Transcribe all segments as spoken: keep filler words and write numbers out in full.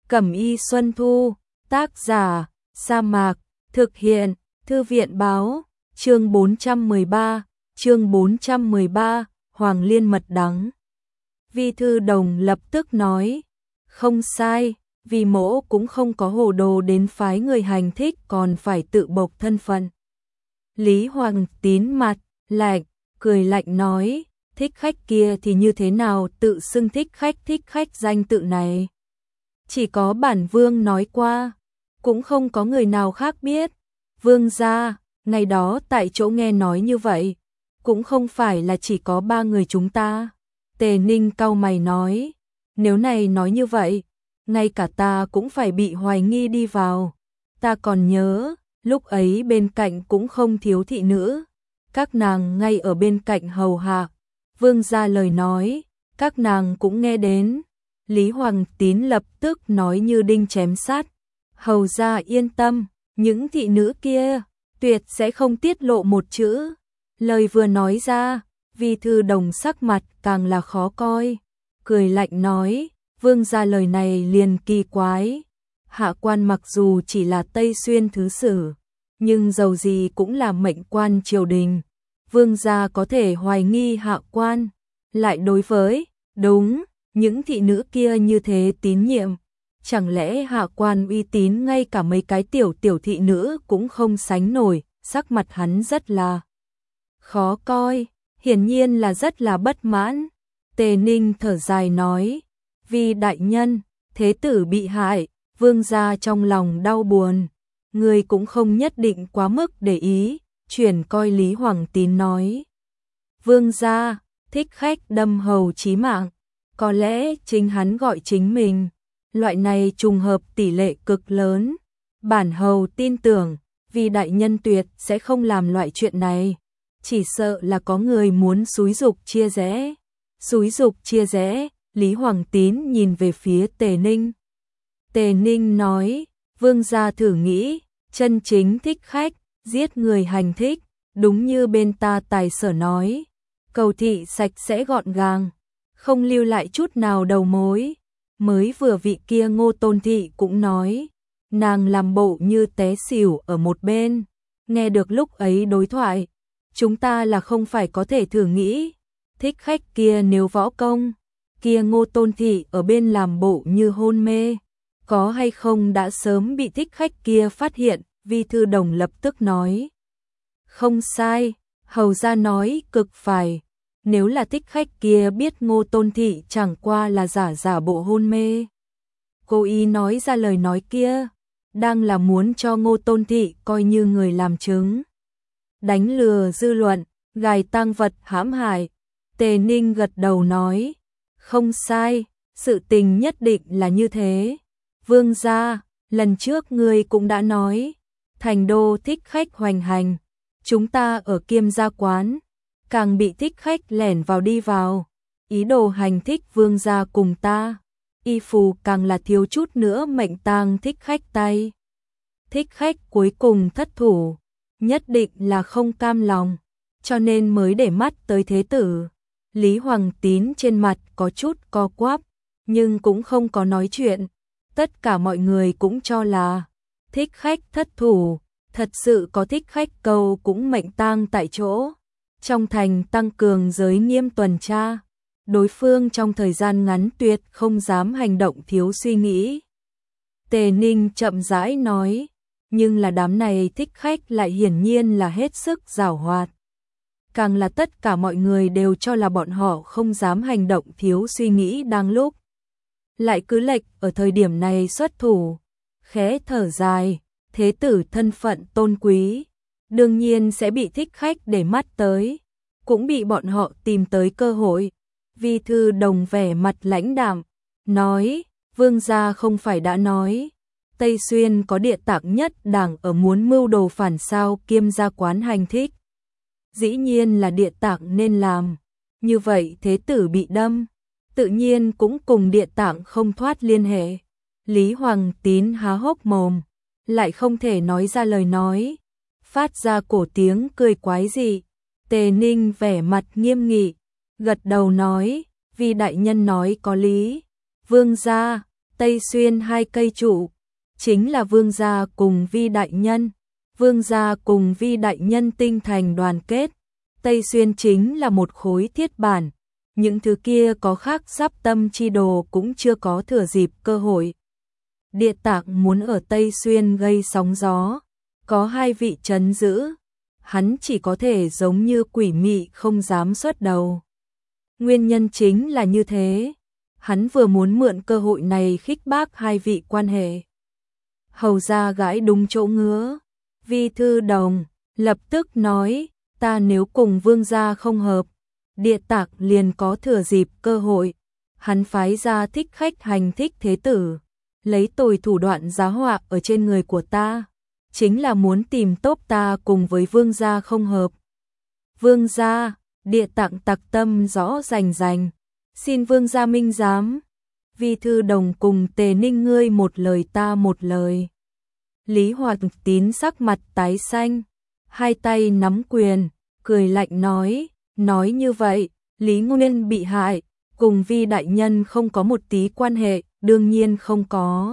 Cẩm y Xuân Thu, tác giả, Sa Mạc, thực hiện, Thư viện báo, chương bốn trăm mười ba, chương bốn trăm mười ba, Hoàng Liên mật đắng. Vi Thư Đồng lập tức nói, không sai, vì mỗ cũng không có hồ đồ đến phái người hành thích còn phải tự bộc thân phận. Lý Hoàng Tín mặt, lạnh, cười lạnh nói, thích khách kia thì như thế nào tự xưng thích khách thích khách danh tự này. Chỉ có bản vương nói qua, cũng không có người nào khác biết. Vương gia, ngày đó tại chỗ nghe nói như vậy, cũng không phải là chỉ có ba người chúng ta. Tề Ninh cau mày nói, nếu này nói như vậy, ngay cả ta cũng phải bị hoài nghi đi vào. Ta còn nhớ, lúc ấy bên cạnh cũng không thiếu thị nữ, các nàng ngay ở bên cạnh hầu hạ. Vương gia lời nói, các nàng cũng nghe đến. Lý Hoàng Tín lập tức nói như đinh chém sắt, hầu gia yên tâm, những thị nữ kia tuyệt sẽ không tiết lộ một chữ. Lời vừa nói ra, Vi Thư Đồng sắc mặt càng là khó coi, cười lạnh nói, vương gia lời này liền kỳ quái. Hạ quan mặc dù chỉ là Tây Xuyên thứ sử, nhưng dầu gì cũng là mệnh quan triều đình. Vương gia có thể hoài nghi hạ quan, lại đối với, đúng, những thị nữ kia như thế tín nhiệm. Chẳng lẽ hạ quan uy tín ngay cả mấy cái tiểu tiểu thị nữ cũng không sánh nổi. Sắc mặt hắn rất là khó coi, hiển nhiên là rất là bất mãn. Tề Ninh thở dài nói, vì đại nhân, thế tử bị hại, vương gia trong lòng đau buồn, người cũng không nhất định quá mức để ý. Chuyển coi Lý Hoàng Tín nói, vương gia, thích khách đâm hầu chí mạng, có lẽ chính hắn gọi chính mình. Loại này trùng hợp tỷ lệ cực lớn, bản hầu tin tưởng, vì đại nhân tuyệt sẽ không làm loại chuyện này, chỉ sợ là có người muốn xúi giục chia rẽ. Xúi giục chia rẽ, Lý Hoàng Tín nhìn về phía Tề Ninh. Tề Ninh nói, vương gia thử nghĩ, chân chính thích khách, giết người hành thích, đúng như bên ta tài sở nói, cầu thị sạch sẽ gọn gàng, không lưu lại chút nào đầu mối. Mới vừa vị kia Ngô Tôn Thị cũng nói, nàng làm bộ như té xỉu ở một bên. Nghe được lúc ấy đối thoại, chúng ta là không phải có thể thử nghĩ, thích khách kia nếu võ công, kia Ngô Tôn Thị ở bên làm bộ như hôn mê, có hay không đã sớm bị thích khách kia phát hiện. Vi Thư Đồng lập tức nói, không sai, hầu gia nói cực phải. Nếu là thích khách kia biết Ngô Tôn Thị chẳng qua là giả giả bộ hôn mê, cô ý nói ra lời nói kia, đang là muốn cho Ngô Tôn Thị coi như người làm chứng, đánh lừa dư luận, gài tang vật hãm hại. Tề Ninh gật đầu nói, không sai, sự tình nhất định là như thế. Vương gia, lần trước ngươi cũng đã nói, thành đô thích khách hoành hành, chúng ta ở Kiêm Gia quán càng bị thích khách lẻn vào đi vào, ý đồ hành thích vương gia cùng ta. Y phù càng là thiếu chút nữa mệnh tang thích khách tay. Thích khách cuối cùng thất thủ, nhất định là không cam lòng, cho nên mới để mắt tới thế tử. Lý Hoàng Tín trên mặt có chút co quắp, nhưng cũng không có nói chuyện. Tất cả mọi người cũng cho là thích khách thất thủ, thật sự có thích khách cầu cũng mệnh tang tại chỗ. Trong thành tăng cường giới nghiêm tuần tra, đối phương trong thời gian ngắn tuyệt không dám hành động thiếu suy nghĩ. Tề Ninh chậm rãi nói, nhưng là đám này thích khách lại hiển nhiên là hết sức giảo hoạt. Càng là tất cả mọi người đều cho là bọn họ không dám hành động thiếu suy nghĩ đang lúc. Lại cứ lệch ở thời điểm này xuất thủ, khẽ thở dài, thế tử thân phận tôn quý, đương nhiên sẽ bị thích khách để mắt tới, cũng bị bọn họ tìm tới cơ hội. Vi Thư Đồng vẻ mặt lãnh đạm, nói, vương gia không phải đã nói, Tây Xuyên có địa tạng nhất đảng ở muốn mưu đồ phản sao Kiêm Gia quán hành thích. Dĩ nhiên là địa tạng nên làm, như vậy thế tử bị đâm, tự nhiên cũng cùng địa tạng không thoát liên hệ. Lý Hoàng Tín há hốc mồm, lại không thể nói ra lời nói, phát ra cổ tiếng cười quái dị. Tề Ninh vẻ mặt nghiêm nghị, gật đầu nói, vì đại nhân nói có lý. Vương gia, Tây Xuyên hai cây trụ, chính là Vương gia cùng Vi đại nhân. Vương gia cùng Vi đại nhân tinh thành đoàn kết, Tây Xuyên chính là một khối thiết bản, những thứ kia có khác sắp tâm chi đồ cũng chưa có thừa dịp cơ hội. Địa Tạng muốn ở Tây Xuyên gây sóng gió, có hai vị trấn giữ, hắn chỉ có thể giống như quỷ mị không dám xuất đầu. Nguyên nhân chính là như thế, hắn vừa muốn mượn cơ hội này khích bác hai vị quan hệ. Hầu ra gãi đúng chỗ ngứa, Vi Thư Đồng lập tức nói, ta nếu cùng Vương gia không hợp, Địa Tạng liền có thừa dịp cơ hội, hắn phái ra thích khách hành thích thế tử, lấy tồi thủ đoạn giá họa ở trên người của ta, chính là muốn tìm tốt ta cùng với Vương gia không hợp. Vương gia, Địa Tạng tặc tâm rõ rành rành, xin Vương gia minh giám. Vi Thư Đồng cùng Tề Ninh ngươi một lời ta một lời. Lý Hoạt Tín sắc mặt tái xanh, hai tay nắm quyền, cười lạnh nói, nói như vậy, Lý Nguyên bị hại, cùng Vi đại nhân không có một tí quan hệ, đương nhiên không có.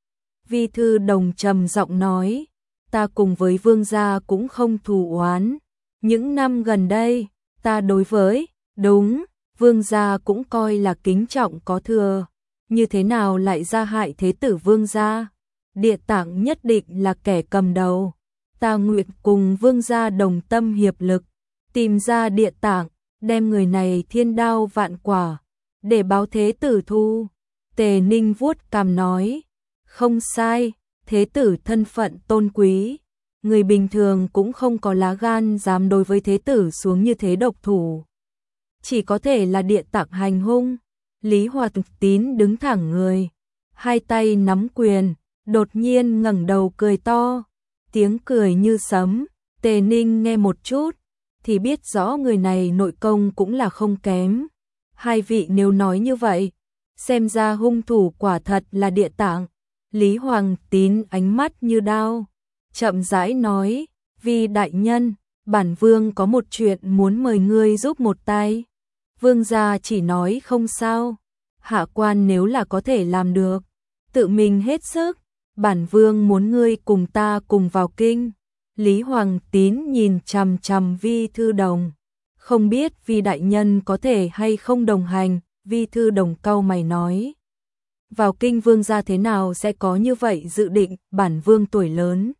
Vi Thư Đồng trầm giọng nói, ta cùng với Vương gia cũng không thù oán, những năm gần đây, ta đối với, đúng, Vương gia cũng coi là kính trọng có thừa, như thế nào lại ra hại thế tử Vương gia? Địa Tạng nhất định là kẻ cầm đầu, ta nguyện cùng Vương gia đồng tâm hiệp lực, tìm ra Địa Tạng, đem người này thiên đao vạn quả, để báo thế tử thu. Tề Ninh vuốt cằm nói, không sai, thế tử thân phận tôn quý, người bình thường cũng không có lá gan dám đối với thế tử xuống như thế độc thủ. Chỉ có thể là Địa Tạng hành hung. Lý Hoạt Tín đứng thẳng người, hai tay nắm quyền, đột nhiên ngẩng đầu cười to, tiếng cười như sấm. Tề Ninh nghe một chút, thì biết rõ người này nội công cũng là không kém. Hai vị nếu nói như vậy, xem ra hung thủ quả thật là Địa Tạng. Lý Hoàng Tín ánh mắt như đao, chậm rãi nói, Vi đại nhân, bản vương có một chuyện muốn mời ngươi giúp một tay. Vương gia chỉ nói không sao, hạ quan nếu là có thể làm được, tự mình hết sức, bản vương muốn ngươi cùng ta cùng vào kinh. Lý Hoàng Tín nhìn chằm chằm Vi Thư Đồng, không biết Vi đại nhân có thể hay không đồng hành. Vi Thư Đồng cau mày nói, vào kinh vương gia thế nào sẽ có như vậy dự định, bản vương tuổi lớn,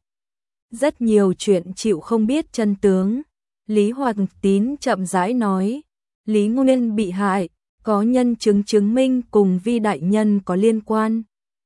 rất nhiều chuyện chịu không biết chân tướng. Lý Hoàng Tín chậm rãi nói, Lý Nguyên bị hại, có nhân chứng chứng minh cùng Vi đại nhân có liên quan.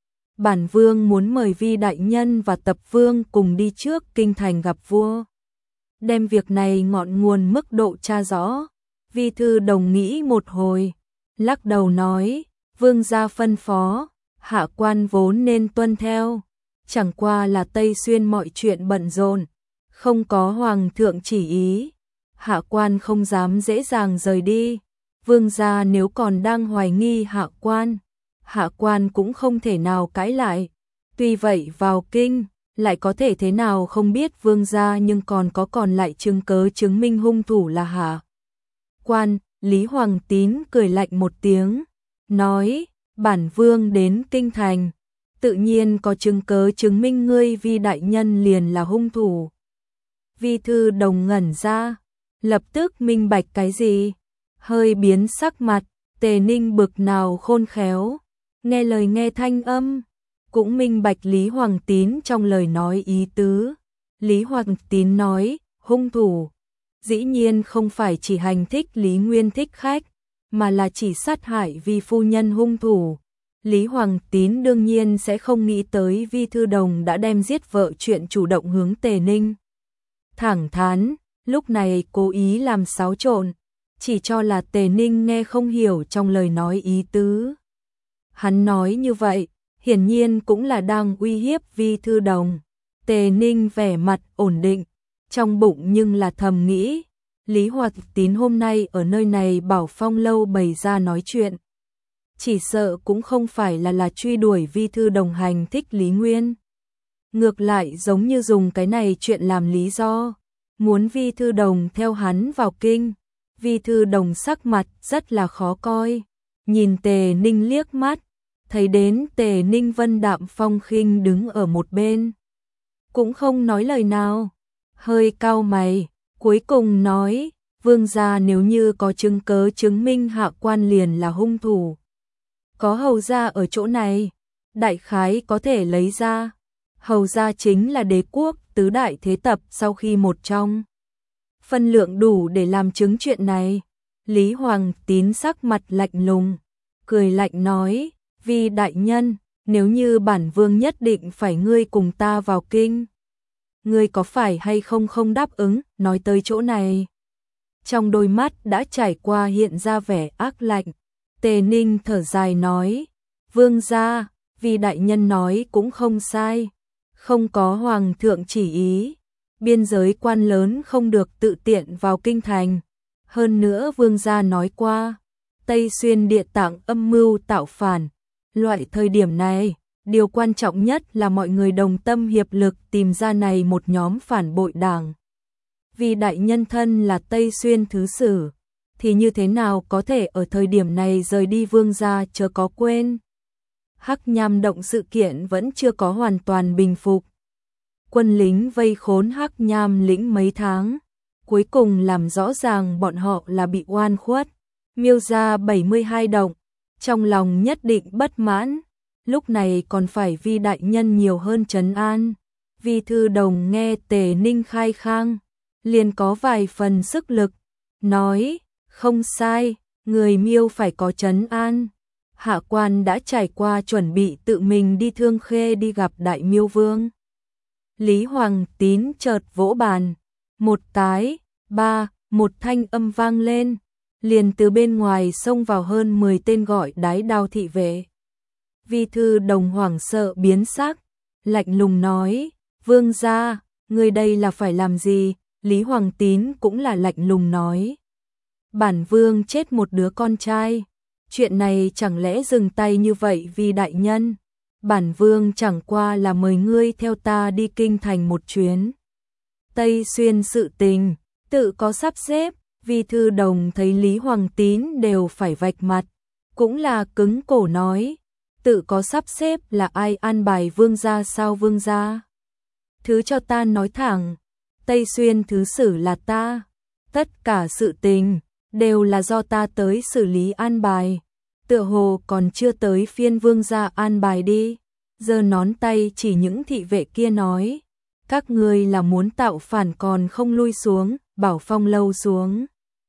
Bản vương muốn mời Vi đại nhân và tập vương cùng đi trước kinh thành gặp vua, đem việc này ngọn nguồn mức độ tra rõ. Vi Thư Đồng nghĩ một hồi, lắc đầu nói, vương gia phân phó, hạ quan vốn nên tuân theo, chẳng qua là Tây Xuyên mọi chuyện bận rộn, không có hoàng thượng chỉ ý, hạ quan không dám dễ dàng rời đi. Vương gia nếu còn đang hoài nghi hạ quan, hạ quan cũng không thể nào cãi lại. Tuy vậy vào kinh, lại có thể thế nào không biết vương gia, nhưng còn có còn lại chứng cớ chứng minh hung thủ là hạ quan. Lý Hoàng Tín cười lạnh một tiếng, nói, bản vương đến kinh thành, tự nhiên có chứng cớ chứng minh ngươi Vi đại nhân liền là hung thủ. Vi Thư Đồng ngẩn ra, lập tức minh bạch cái gì, hơi biến sắc mặt. Tề Ninh bực nào khôn khéo, nghe lời nghe thanh âm, cũng minh bạch Lý Hoàng Tín trong lời nói ý tứ. Lý Hoàng Tín nói, hung thủ dĩ nhiên không phải chỉ hành thích Lý Nguyên thích khách, mà là chỉ sát hại Vi phu nhân hung thủ. Lý Hoàng Tín đương nhiên sẽ không nghĩ tới Vi Thư Đồng đã đem giết vợ chuyện chủ động hướng Tề Ninh. Thẳng thắn, lúc này cố ý làm xáo trộn, chỉ cho là Tề Ninh nghe không hiểu trong lời nói ý tứ. Hắn nói như vậy, hiển nhiên cũng là đang uy hiếp Vi Thư Đồng. Tề Ninh vẻ mặt ổn định, trong bụng nhưng là thầm nghĩ, Lý Hoạt Tín hôm nay ở nơi này Bảo Phong lâu bày ra nói chuyện, chỉ sợ cũng không phải là là truy đuổi Vi Thư Đồng hành thích Lý Nguyên. Ngược lại giống như dùng cái này chuyện làm lý do, muốn Vi Thư Đồng theo hắn vào kinh. Vi Thư Đồng sắc mặt rất là khó coi, nhìn Tề Ninh liếc mắt, thấy đến Tề Ninh Vân đạm phong khinh đứng ở một bên, cũng không nói lời nào, hơi cau mày, cuối cùng nói, vương gia nếu như có chứng cớ chứng minh Hạ quan liền là hung thủ, có hầu gia ở chỗ này, đại khái có thể lấy ra. Hầu gia chính là đế quốc tứ đại thế tập sau khi một trong, phân lượng đủ để làm chứng chuyện này. Lý Hoàng Tín sắc mặt lạnh lùng, cười lạnh nói, vì đại nhân, nếu như bản vương nhất định phải ngươi cùng ta vào kinh, ngươi có phải hay không không đáp ứng. Nói tới chỗ này, trong đôi mắt đã trải qua hiện ra vẻ ác lạnh. Tề Ninh thở dài nói, vương gia, vì đại nhân nói cũng không sai, không có hoàng thượng chỉ ý, biên giới quan lớn không được tự tiện vào kinh thành. Hơn nữa vương gia nói qua, Tây Xuyên địa tạng âm mưu tạo phản, loại thời điểm này, điều quan trọng nhất là mọi người đồng tâm hiệp lực tìm ra này một nhóm phản bội đảng. Vì đại nhân thân là Tây Xuyên thứ sử, thì như thế nào có thể ở thời điểm này rời đi. Vương gia chớ có quên, Hắc Nham động sự kiện vẫn chưa có hoàn toàn bình phục. Quân lính vây khốn Hắc Nham lĩnh mấy tháng, cuối cùng làm rõ ràng bọn họ là bị oan khuất. Miêu gia bảy mươi hai động, trong lòng nhất định bất mãn, lúc này còn phải vi đại nhân nhiều hơn trấn an. Vi Thư Đồng nghe Tề Ninh khai khang, liền có vài phần sức lực, nói, không sai, người Miêu phải có trấn an. Hạ quan đã trải qua chuẩn bị tự mình đi Thương Khê đi gặp Đại Miêu Vương. Lý Hoàng Tín chợt vỗ bàn, một cái, ba, một thanh âm vang lên, liền từ bên ngoài xông vào hơn mười tên gọi đái đao thị vệ. Vi Thư Đồng hoảng sợ biến sắc, lạnh lùng nói, vương gia, người đây là phải làm gì? Lý Hoàng Tín cũng là lạnh lùng nói, bản vương chết một đứa con trai, chuyện này chẳng lẽ dừng tay như vậy? Vì đại nhân, bản vương chẳng qua là mời ngươi theo ta đi kinh thành một chuyến. Tây Xuyên sự tình, tự có sắp xếp. Vi Thư Đồng thấy Lý Hoàng Tín đều phải vạch mặt, cũng là cứng cổ nói, tự có sắp xếp là ai an bài vương gia sao? Vương gia, thứ cho ta nói thẳng, Tây Xuyên thứ sử là ta, tất cả sự tình đều là do ta tới xử lý an bài, tựa hồ còn chưa tới phiên vương gia an bài đi. Giơ nón tay chỉ những thị vệ kia nói, các ngươi là muốn tạo phản còn không lui xuống. Bảo Phong lâu xuống,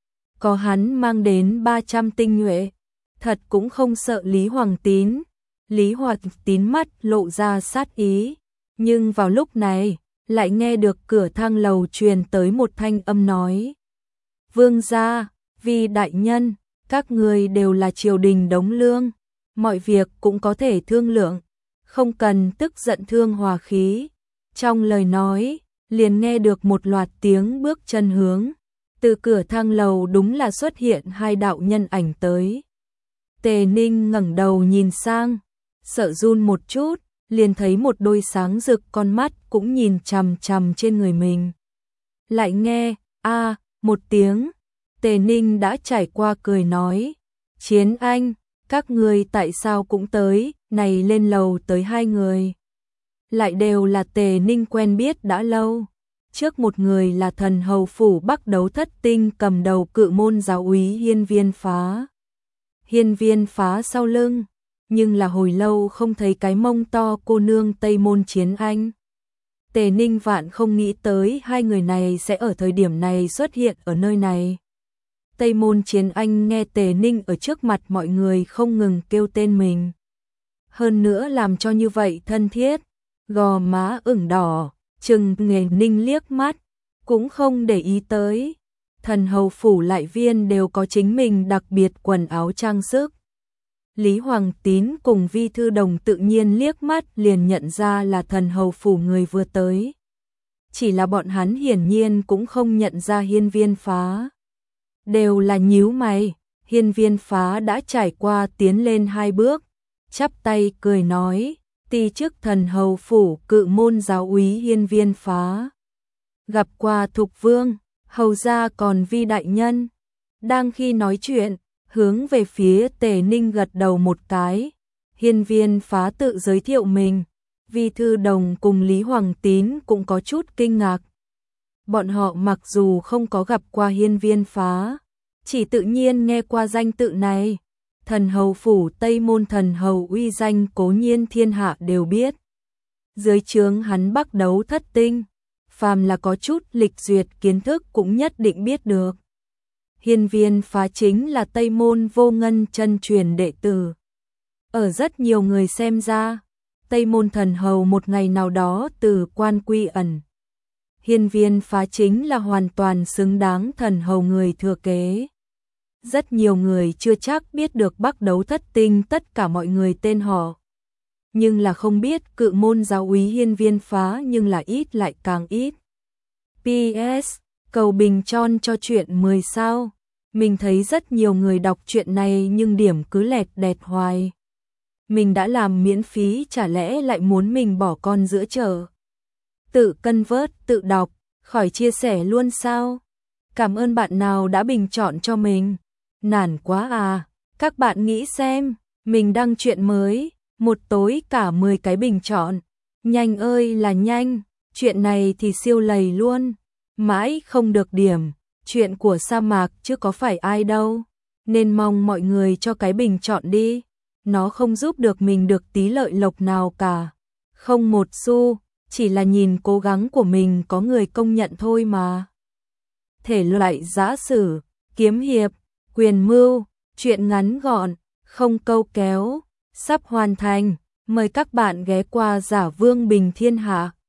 có hắn mang đến ba trăm tinh nhuệ, thật cũng không sợ Lý Hoàng Tín. Lý Hoàng Tín mắt lộ ra sát ý, nhưng vào lúc này lại nghe được cửa thang lầu truyền tới một thanh âm nói, vương gia, vì đại nhân, các người đều là triều đình đống lương, mọi việc cũng có thể thương lượng, không cần tức giận thương hòa khí. Trong lời nói liền nghe được một loạt tiếng bước chân hướng từ cửa thang lầu, đúng là xuất hiện hai đạo nhân ảnh tới. Tề Ninh ngẩng đầu nhìn sang, sợ run một chút, liền thấy một đôi sáng rực con mắt cũng nhìn chằm chằm trên người mình. Lại nghe a một tiếng, Tề Ninh đã trải qua cười nói, Chiến Anh, các người tại sao cũng tới? Này lên lầu tới hai người, lại đều là Tề Ninh quen biết đã lâu. Trước một người là thần hầu phủ Bắc Đấu Thất Tinh cầm đầu cự môn giáo úy Hiên Viên Phá. Hiên Viên Phá sau lưng, nhưng là hồi lâu không thấy cái mông to cô nương Tây Môn Chiến Anh. Tề Ninh vạn không nghĩ tới hai người này sẽ ở thời điểm này xuất hiện ở nơi này. Tây Môn Chiến Anh nghe Tề Ninh ở trước mặt mọi người không ngừng kêu tên mình, hơn nữa làm cho như vậy thân thiết, gò má ửng đỏ, chừng Nghề Ninh liếc mắt, cũng không để ý tới. Thần hầu phủ lại viên đều có chính mình đặc biệt quần áo trang sức. Lý Hoàng Tín cùng Vi Thư Đồng tự nhiên liếc mắt liền nhận ra là thần hầu phủ người vừa tới. Chỉ là bọn hắn hiển nhiên cũng không nhận ra Hiên Viên Phá. Đều là nhíu mày, Hiên Viên Phá đã trải qua tiến lên hai bước, chắp tay cười nói, ti chức thần hầu phủ cự môn giáo úy Hiên Viên Phá. Gặp qua Thục Vương, hầu gia còn Vi đại nhân. Đang khi nói chuyện, hướng về phía Tề Ninh gật đầu một cái, Hiên Viên Phá tự giới thiệu mình. Vi Thư Đồng cùng Lý Hoàng Tín cũng có chút kinh ngạc. Bọn họ mặc dù không có gặp qua Hiên Viên Phá, chỉ tự nhiên nghe qua danh tự này. Thần hầu phủ Tây Môn thần hầu uy danh cố nhiên thiên hạ đều biết. Dưới trướng hắn Bắc Đấu Thất Tinh, phàm là có chút lịch duyệt kiến thức cũng nhất định biết được. Hiên Viên Phá chính là Tây Môn Vô Ngân chân truyền đệ tử. Ở rất nhiều người xem ra, Tây Môn thần hầu một ngày nào đó từ quan quy ẩn. Hiên Viên Phá chính là hoàn toàn xứng đáng thần hầu người thừa kế. Rất nhiều người chưa chắc biết được Bắc Đấu Thất Tinh tất cả mọi người tên họ. Nhưng là không biết cự môn giáo úy Hiên Viên Phá nhưng là ít lại càng ít. pê ét. Cầu bình tròn cho chuyện mười sao. Mình thấy rất nhiều người đọc chuyện này nhưng điểm cứ lẹt đẹt hoài. Mình đã làm miễn phí chả lẽ lại muốn mình bỏ con giữa chợ. Tự cân vớt, tự đọc, khỏi chia sẻ luôn sao? Cảm ơn bạn nào đã bình chọn cho mình. Nản quá à, các bạn nghĩ xem, mình đăng chuyện mới, một tối cả mười cái bình chọn. Nhanh ơi là nhanh, chuyện này thì siêu lầy luôn. Mãi không được điểm, chuyện của sa mạc chứ có phải ai đâu. Nên mong mọi người cho cái bình chọn đi. Nó không giúp được mình được tí lợi lộc nào cả. Không một xu, chỉ là nhìn cố gắng của mình có người công nhận thôi mà. Thể loại giã sử, kiếm hiệp, quyền mưu, chuyện ngắn gọn, không câu kéo, sắp hoàn thành. Mời các bạn ghé qua Giả Vương Bình Thiên Hạ.